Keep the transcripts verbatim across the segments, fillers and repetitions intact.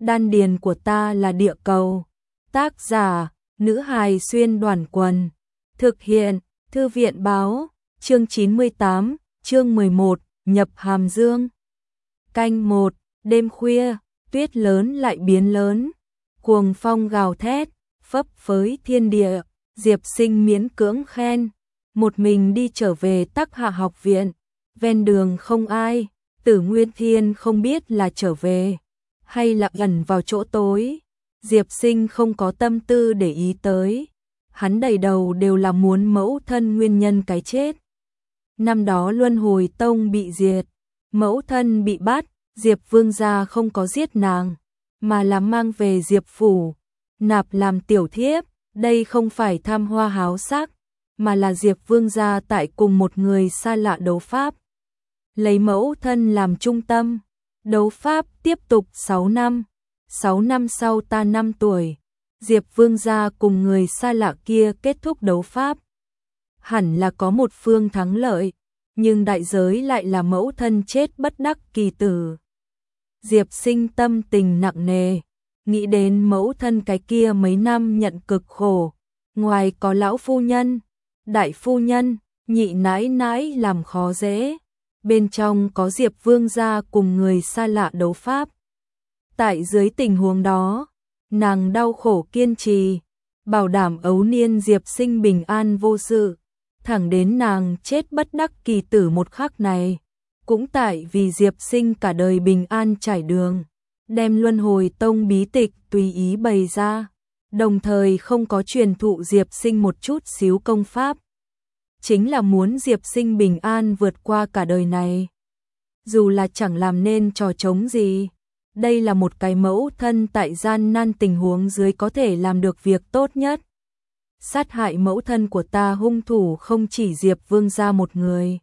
Đan điền của ta là địa cầu. Tác giả, nữ hài xuyên đoàn quần. Thực hiện, thư viện báo, chương chín mươi tám, chương mười một, nhập Hàm Dương. Canh một, đêm khuya, tuyết lớn lại biến lớn. Cuồng phong gào thét, phấp phới thiên địa, Diệp Sinh miễn cưỡng khen. Một mình đi trở về Tắc Hạ học viện, ven đường không ai, Tử Nguyên Thiên không biết là trở về, hay là ẩn vào chỗ tối. Diệp Sinh không có tâm tư để ý tới, hắn đầy đầu đều là muốn mẫu thân nguyên nhân cái chết. Năm đó Luân Hồi Tông bị diệt, mẫu thân bị bắt, Diệp Vương gia không có giết nàng, mà là mang về Diệp phủ, nạp làm tiểu thiếp. Đây không phải tham hoa háo sắc, mà là Diệp Vương gia tại cùng một người xa lạ đấu pháp. Lấy mẫu thân làm trung tâm, đấu pháp tiếp tục sáu năm. sáu năm sau ta năm tuổi, Diệp Vương gia cùng người xa lạ kia kết thúc đấu pháp. Hẳn là có một phương thắng lợi, nhưng đại giới lại là mẫu thân chết bất đắc kỳ tử. Diệp Sinh tâm tình nặng nề, nghĩ đến mẫu thân cái kia mấy năm nhận cực khổ, ngoài có lão phu nhân, đại phu nhân, nhị nãi nãi làm khó dễ, bên trong có Diệp Vương gia cùng người xa lạ đấu pháp. Tại dưới tình huống đó, nàng đau khổ kiên trì, bảo đảm ấu niên Diệp Sinh bình an vô sự, thẳng đến nàng chết bất đắc kỳ tử một khắc này, cũng tại vì Diệp Sinh cả đời bình an trải đường, đem Luân Hồi Tông bí tịch tùy ý bày ra, đồng thời không có truyền thụ Diệp Sinh một chút xíu công pháp. Chính là muốn Diệp Sinh bình an vượt qua cả đời này. Dù là chẳng làm nên trò trống gì, đây là một cái mẫu thân tại gian nan tình huống dưới có thể làm được việc tốt nhất. Sát hại mẫu thân của ta hung thủ không chỉ Diệp Vương gia một người,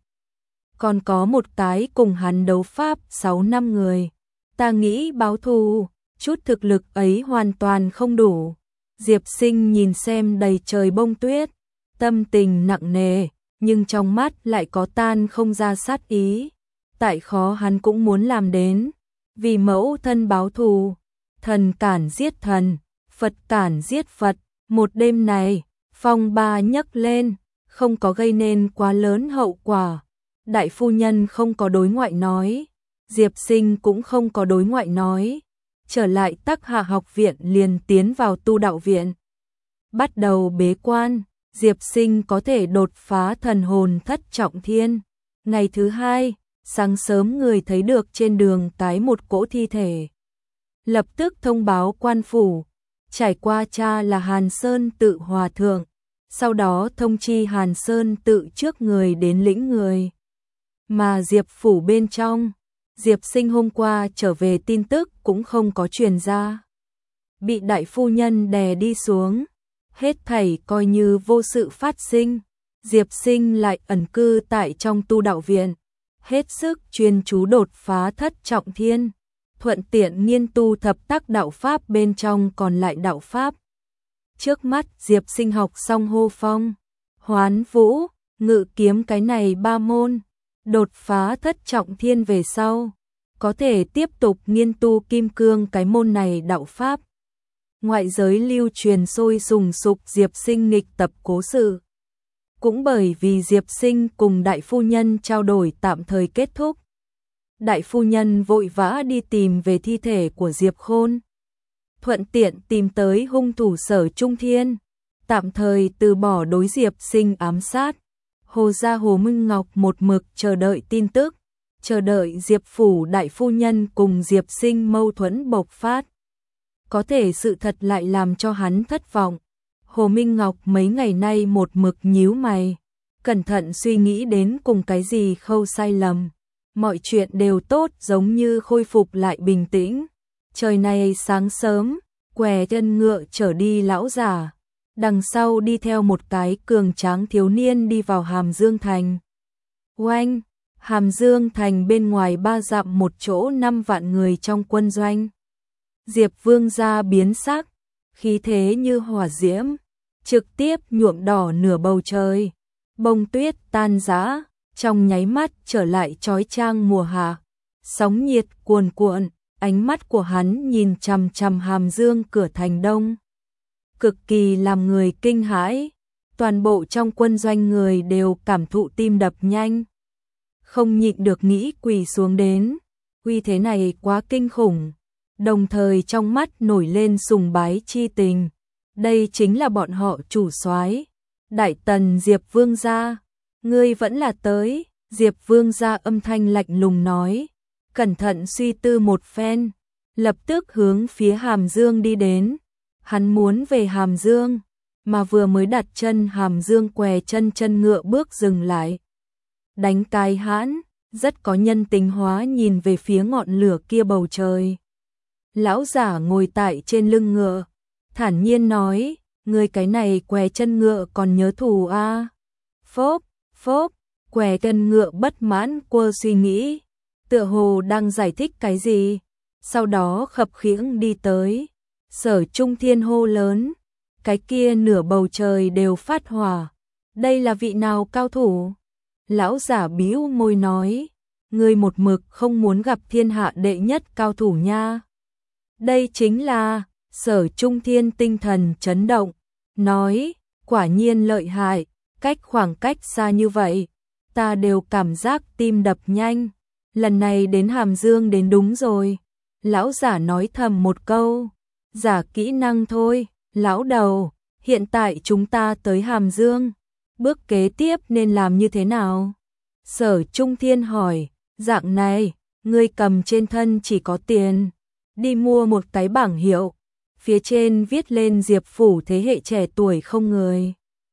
còn có một cái cùng hắn đấu pháp sáu năm người. Ta nghĩ báo thù, chút thực lực ấy hoàn toàn không đủ. Diệp Sinh nhìn xem đầy trời bông tuyết, tâm tình nặng nề, nhưng trong mắt lại có tan không ra sát ý. Tại khó hắn cũng muốn làm đến, vì mẫu thân báo thù. Thần cản giết thần, Phật cản giết Phật. Một đêm này, phong ba nhấc lên, không có gây nên quá lớn hậu quả. Đại phu nhân không có đối ngoại nói, Diệp Sinh cũng không có đối ngoại nói. Trở lại Tắc Hạ học viện liền tiến vào tu đạo viện. Bắt đầu bế quan, Diệp Sinh có thể đột phá thần hồn thất trọng thiên. Ngày thứ hai, sáng sớm người thấy được trên đường cái một cỗ thi thể. Lập tức thông báo quan phủ, trải qua cha là Hàn Sơn Tự Hòa Thượng, sau đó thông chi Hàn Sơn Tự trước người đến lĩnh người. Mà Diệp phủ bên trong, Diệp Sinh hôm qua trở về tin tức cũng không có truyền ra. Bị đại phu nhân đè đi xuống, hết thảy coi như vô sự phát sinh. Diệp Sinh lại ẩn cư tại trong tu đạo viện, hết sức chuyên chú đột phá thất trọng thiên, thuận tiện nghiên tu thập tác đạo pháp bên trong còn lại đạo pháp. Trước mắt Diệp Sinh học xong hô phong, hoán vũ, ngự kiếm cái này ba môn, đột phá thất trọng thiên về sau, có thể tiếp tục nghiên tu kim cương cái môn này đạo pháp. Ngoại giới lưu truyền sôi sùng sục Diệp Sinh nghịch tập cố sự. Cũng bởi vì Diệp Sinh cùng đại phu nhân trao đổi tạm thời kết thúc, đại phu nhân vội vã đi tìm về thi thể của Diệp Khôn, thuận tiện tìm tới hung thủ Sở Trung Thiên, tạm thời từ bỏ đối Diệp Sinh ám sát. Hồ gia Hồ Minh Ngọc một mực chờ đợi tin tức, chờ đợi Diệp phủ đại phu nhân cùng Diệp Sinh mâu thuẫn bộc phát. Có thể sự thật lại làm cho hắn thất vọng. Hồ Minh Ngọc mấy ngày nay một mực nhíu mày, cẩn thận suy nghĩ đến cùng cái gì khâu sai lầm. Mọi chuyện đều tốt, giống như khôi phục lại bình tĩnh. Trời này sáng sớm, què chân ngựa trở đi lão giả, đằng sau đi theo một cái cường tráng thiếu niên đi vào Hàm Dương Thành. Oanh, Hàm Dương Thành bên ngoài ba dặm một chỗ năm vạn người trong quân doanh. Diệp Vương gia biến sắc, khí thế như hỏa diễm, trực tiếp nhuộm đỏ nửa bầu trời. Bông tuyết tan rã, trong nháy mắt trở lại chói chang mùa hạ. Sóng nhiệt cuồn cuộn, ánh mắt của hắn nhìn chằm chằm hàm dương cửa thành đông. Cực kỳ làm người kinh hãi, toàn bộ trong quân doanh người đều cảm thụ tim đập nhanh. Không nhịn được nghĩ quỳ xuống đến, uy thế này quá kinh khủng, đồng thời trong mắt nổi lên sùng bái chi tình. Đây chính là bọn họ chủ soái, Đại Tần Diệp Vương gia, ngươi vẫn là tới. Diệp Vương gia âm thanh lạnh lùng nói, cẩn thận suy tư một phen, lập tức hướng phía Hàm Dương đi đến. Hắn muốn về Hàm Dương, mà vừa mới đặt chân Hàm Dương què chân chân ngựa bước dừng lại. Đánh cái hãn, rất có nhân tính hóa nhìn về phía ngọn lửa kia bầu trời. Lão giả ngồi tại trên lưng ngựa, thản nhiên nói, ngươi cái này què chân ngựa còn nhớ thù a? À? Phốp, phốp, què chân ngựa bất mãn quơ suy nghĩ, tựa hồ đang giải thích cái gì, sau đó khập khiễng đi tới. Sở Trung Thiên hô lớn, cái kia nửa bầu trời đều phát hỏa, đây là vị nào cao thủ? Lão giả bĩu môi nói, ngươi một mực không muốn gặp thiên hạ đệ nhất cao thủ nha. Đây chính là, Sở Trung Thiên tinh thần chấn động, nói, quả nhiên lợi hại, cách khoảng cách xa như vậy, ta đều cảm giác tim đập nhanh, lần này đến Hàm Dương đến đúng rồi. Lão giả nói thầm một câu, giả kỹ năng thôi, lão đầu, hiện tại chúng ta tới Hàm Dương, bước kế tiếp nên làm như thế nào? Sở Trung Thiên hỏi, dạng này, ngươi cầm trên thân chỉ có tiền, đi mua một cái bảng hiệu, phía trên viết lên Diệp Phủ thế hệ trẻ tuổi không người.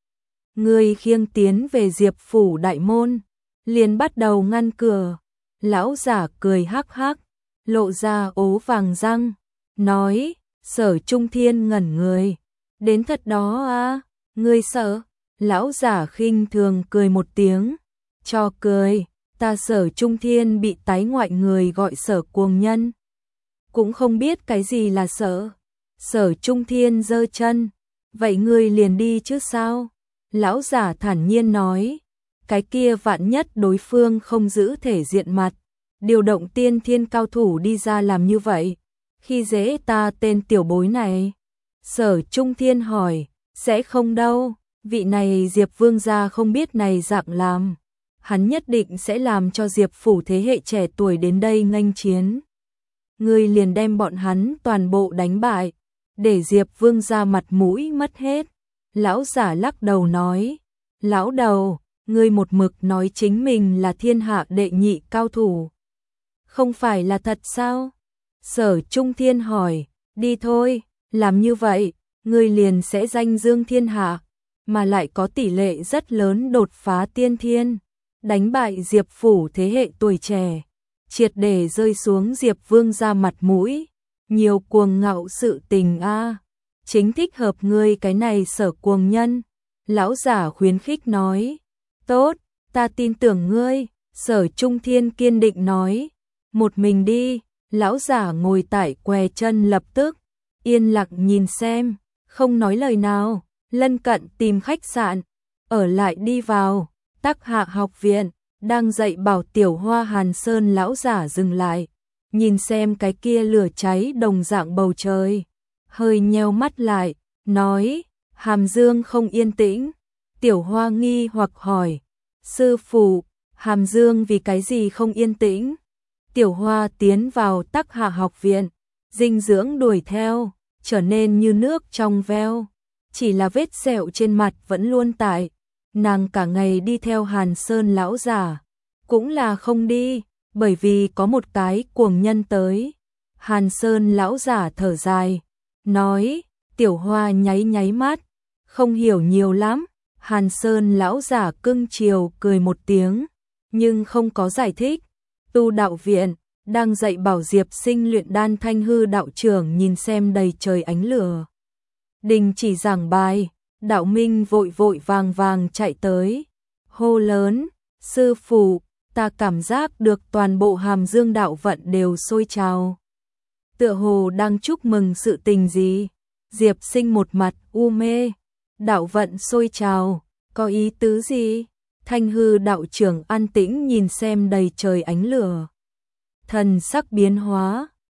Ngươi khiêng tiến về Diệp Phủ đại môn, liền bắt đầu ngăn cửa. Lão giả cười hắc hắc, lộ ra ố vàng răng, nói, Sở Trung Thiên ngẩn người, đến thật đó à, ngươi sợ? Lão giả khinh thường cười một tiếng, cho cười, ta Sở Trung Thiên bị tái ngoại người gọi Sở cuồng nhân, cũng không biết cái gì là sợ. Sở Trung Thiên giơ chân, vậy ngươi liền đi chứ sao? Lão giả thản nhiên nói, cái kia vạn nhất đối phương không giữ thể diện mặt, điều động tiên thiên cao thủ đi ra làm như vậy, khi dễ ta tên tiểu bối này. Sở Trung Thiên hỏi, sẽ không đâu, vị này Diệp Vương gia không biết này dạng làm, hắn nhất định sẽ làm cho Diệp Phủ thế hệ trẻ tuổi đến đây nghênh chiến. Ngươi liền đem bọn hắn toàn bộ đánh bại, để Diệp Vương gia mặt mũi mất hết. Lão giả lắc đầu nói, lão đầu, ngươi một mực nói chính mình là thiên hạ đệ nhị cao thủ, không phải là thật sao? Sở Trung Thiên hỏi, đi thôi, làm như vậy, ngươi liền sẽ danh dương thiên hạ, mà lại có tỷ lệ rất lớn đột phá tiên thiên, đánh bại Diệp Phủ thế hệ tuổi trẻ, triệt để rơi xuống Diệp Vương gia mặt mũi, nhiều cuồng ngạo sự tình a, à. Chính thích hợp ngươi cái này Sở cuồng nhân. Lão giả khuyến khích nói, tốt, ta tin tưởng ngươi. Sở Trung Thiên kiên định nói, một mình đi. Lão giả ngồi tại què chân lập tức yên lặng nhìn xem, không nói lời nào, lân cận tìm khách sạn, ở lại đi vào. Tắc Hạ học viện, đang dạy bảo tiểu hoa Hàn Sơn. Lão giả dừng lại, nhìn xem cái kia lửa cháy đồng dạng bầu trời, hơi nheo mắt lại, nói, Hàm Dương không yên tĩnh. Tiểu hoa nghi hoặc hỏi, sư phụ, Hàm Dương vì cái gì không yên tĩnh? Tiểu hoa tiến vào Tắc Hạ học viện, dinh dưỡng đuổi theo, trở nên như nước trong veo, chỉ là vết sẹo trên mặt vẫn luôn tại. Nàng cả ngày đi theo Hàn Sơn lão giả, cũng là không đi, bởi vì có một cái cuồng nhân tới. Hàn Sơn lão giả thở dài, nói, tiểu hoa nháy nháy mắt, không hiểu nhiều lắm. Hàn Sơn lão giả cưng chiều cười một tiếng, nhưng không có giải thích. Tu đạo viện, đang dạy bảo Diệp Sinh luyện đan Thanh Hư đạo trưởng nhìn xem đầy trời ánh lửa, đình chỉ giảng bài. Đạo Minh vội vội vàng vàng chạy tới, hô lớn, sư phụ, ta cảm giác được toàn bộ Hàm Dương đạo vận đều sôi trào, tựa hồ đang chúc mừng sự tình gì. Diệp Sinh một mặt u mê, đạo vận sôi trào, có ý tứ gì? Thanh Hư đạo trưởng an tĩnh nhìn xem đầy trời ánh lửa, thần sắc biến hóa,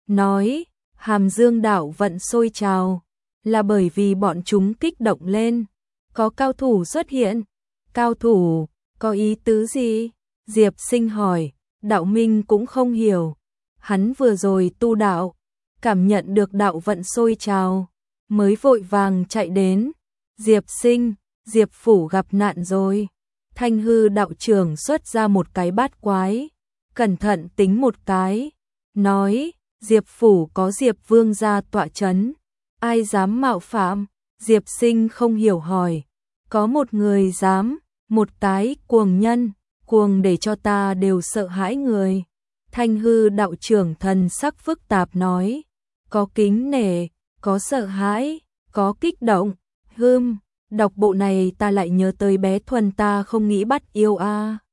nói, Hàm Dương đạo vận sôi trào, là bởi vì bọn chúng kích động lên, có cao thủ xuất hiện. Cao thủ, có ý tứ gì? Diệp Sinh hỏi, Đạo Minh cũng không hiểu. Hắn vừa rồi tu đạo, cảm nhận được đạo vận sôi trào, mới vội vàng chạy đến. Diệp Sinh, Diệp phủ gặp nạn rồi. Thanh hư đạo trưởng xuất ra một cái bát quái, cẩn thận tính một cái, nói, Diệp phủ có Diệp vương gia tọa chấn, ai dám mạo phạm? Diệp Sinh không hiểu hỏi, có một người dám, một cái cuồng nhân, cuồng để cho ta đều sợ hãi người. Thanh hư đạo trưởng thần sắc phức tạp nói, có kính nể, có sợ hãi, có kích động. Hừm, đọc bộ này ta lại nhớ tới bé Thuần ta không nghĩ bắt yêu a.